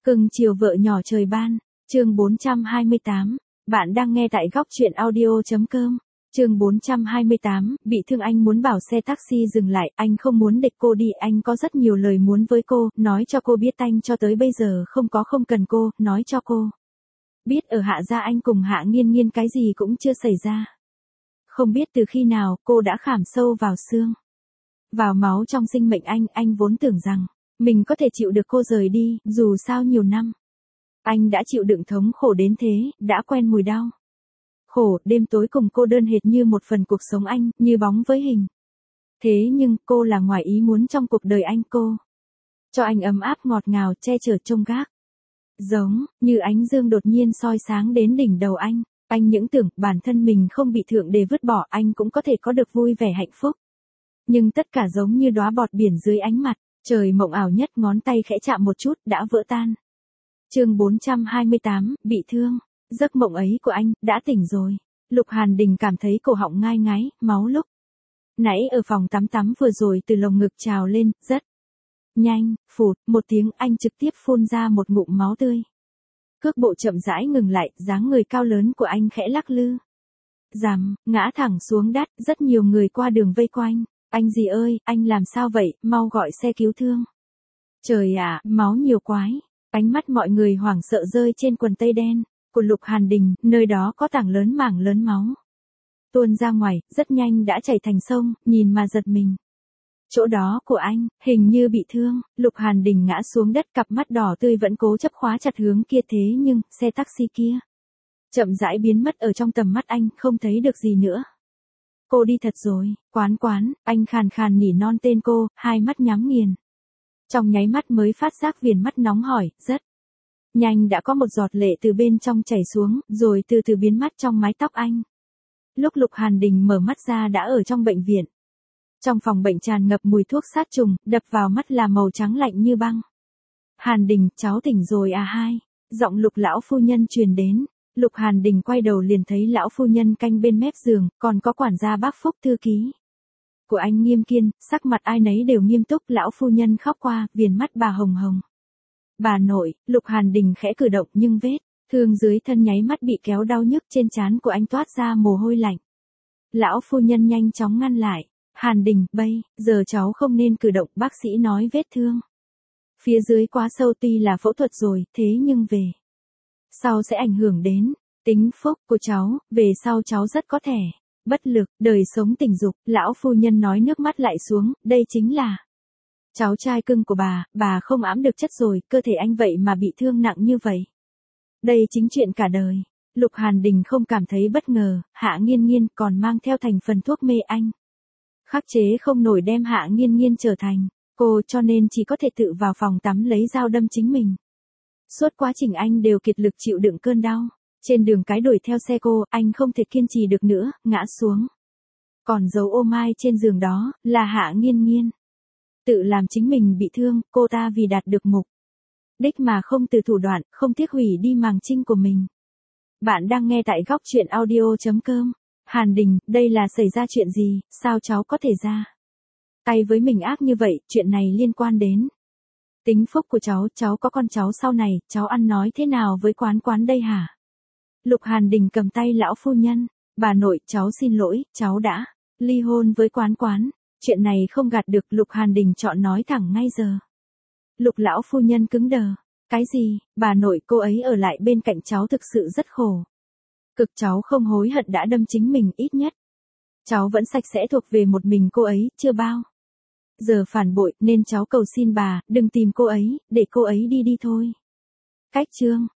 Cưng chiều vợ nhỏ trời ban, chương 428, bạn đang nghe tại góc truyện audio.com. Chương 428, bị thương anh muốn bảo xe taxi dừng lại, anh không muốn để cô đi, anh có rất nhiều lời muốn với cô, nói cho cô biết anh cho tới bây giờ không cần cô, nói cho cô biết ở Hạ gia anh cùng Hạ Nghiên Nghiên cái gì cũng chưa xảy ra. Không biết từ khi nào cô đã khảm sâu vào xương, vào máu trong sinh mệnh anh vốn tưởng rằng mình có thể chịu được cô rời đi, dù sao nhiều năm anh đã chịu đựng thống khổ đến thế, đã quen mùi đau khổ, đêm tối cùng cô đơn hệt như một phần cuộc sống anh, như bóng với hình. Thế nhưng cô là ngoài ý muốn trong cuộc đời anh, cô cho anh ấm áp ngọt ngào, che chở trông gác. Giống như ánh dương đột nhiên soi sáng đến đỉnh đầu anh những tưởng bản thân mình không bị thượng đế vứt bỏ, anh cũng có thể có được vui vẻ hạnh phúc. Nhưng tất cả giống như đóa bọt biển dưới ánh mặt trời mộng ảo nhất, ngón tay khẽ chạm một chút đã vỡ tan. Chương 428, bị thương. Giấc mộng ấy của anh đã tỉnh rồi. Lục Hàn Đình cảm thấy cổ họng ngai ngái, máu lúc nãy ở phòng tắm vừa rồi từ lồng ngực trào lên, rất nhanh, phụt, một tiếng anh trực tiếp phun ra một ngụm máu tươi. Cước bộ chậm rãi ngừng lại, dáng người cao lớn của anh khẽ lắc lư. Rằm, ngã thẳng xuống đất, rất nhiều người qua đường vây quanh. Anh gì ơi, anh làm sao vậy, mau gọi xe cứu thương. Trời ạ, máu nhiều quái. Ánh mắt mọi người hoảng sợ rơi trên quần tây đen của Lục Hàn Đình, nơi đó có mảng lớn máu tuôn ra ngoài, rất nhanh đã chảy thành sông, nhìn mà giật mình. Chỗ đó của anh, hình như bị thương. Lục Hàn Đình ngã xuống đất, cặp mắt đỏ tươi vẫn cố chấp khóa chặt hướng kia, thế nhưng, xe taxi kia chậm rãi biến mất ở trong tầm mắt anh, không thấy được gì nữa. Cô đi thật rồi, Quán, anh khàn khàn nỉ non tên cô, hai mắt nhắm nghiền. Trong nháy mắt mới phát giác viền mắt nóng hổi, rất nhanh đã có một giọt lệ từ bên trong chảy xuống, rồi từ từ biến mất trong mái tóc anh. Lúc Lục Hàn Đình mở mắt ra đã ở trong bệnh viện. Trong phòng bệnh tràn ngập mùi thuốc sát trùng, đập vào mắt là màu trắng lạnh như băng. Hàn Đình, cháu tỉnh rồi à hai? Giọng Lục lão phu nhân truyền đến. Lục Hàn Đình quay đầu liền thấy lão phu nhân canh bên mép giường, còn có quản gia bác Phúc thư ký của anh Nghiêm Kiên, sắc mặt ai nấy đều nghiêm túc. Lão phu nhân khóc qua, viền mắt bà hồng hồng. Bà nội, Lục Hàn Đình khẽ cử động nhưng vết thương dưới thân nháy mắt bị kéo đau nhức, trên trán của anh toát ra mồ hôi lạnh. Lão phu nhân nhanh chóng ngăn lại. Hàn Đình, bây giờ cháu không nên cử động, bác sĩ nói vết thương phía dưới quá sâu, tuy là phẫu thuật rồi, thế nhưng về sau sẽ ảnh hưởng đến tính phúc của cháu, về sau cháu rất có thể bất lực, đời sống tình dục. Lão phu nhân nói nước mắt lại xuống, đây chính là cháu trai cưng của bà không ẵm được chất rồi, cơ thể anh vậy mà bị thương nặng như vậy. Đây chính chuyện cả đời. Lục Hàn Đình không cảm thấy bất ngờ, Hạ Nghiên Nghiên còn mang theo thành phần thuốc mê anh khắc chế không nổi, đem Hạ Nghiên Nghiên trở thành cô, cho nên chỉ có thể tự vào phòng tắm lấy dao đâm chính mình. Suốt quá trình anh đều kiệt lực chịu đựng cơn đau. Trên đường cái đuổi theo xe cô, anh không thể kiên trì được nữa, ngã xuống. Còn dấu ô mai trên giường đó, là Hạ Nghiên Nghiên. Tự làm chính mình bị thương, cô ta vì đạt được mục đích mà không từ thủ đoạn, không tiếc hủy đi màng trinh của mình. Bạn đang nghe tại góc truyện audio.com. Hàn Đình, đây là xảy ra chuyện gì, sao cháu có thể ra tay với mình ác như vậy, chuyện này liên quan đến tính phúc của cháu có con cháu sau này, cháu ăn nói thế nào với Quán đây hả? Lục Hàn Đình cầm tay lão phu nhân, bà nội, cháu xin lỗi, cháu đã ly hôn với Quán. Chuyện này không gạt được, Lục Hàn Đình chọn nói thẳng ngay giờ. Lục lão phu nhân cứng đờ. Cái gì, bà nội, cô ấy ở lại bên cạnh cháu thực sự rất khổ cực, cháu không hối hận đã đâm chính mình, ít nhất cháu vẫn sạch sẽ thuộc về một mình cô ấy, chưa bao giờ phản bội, nên cháu cầu xin bà, đừng tìm cô ấy, để cô ấy đi thôi. Cách chương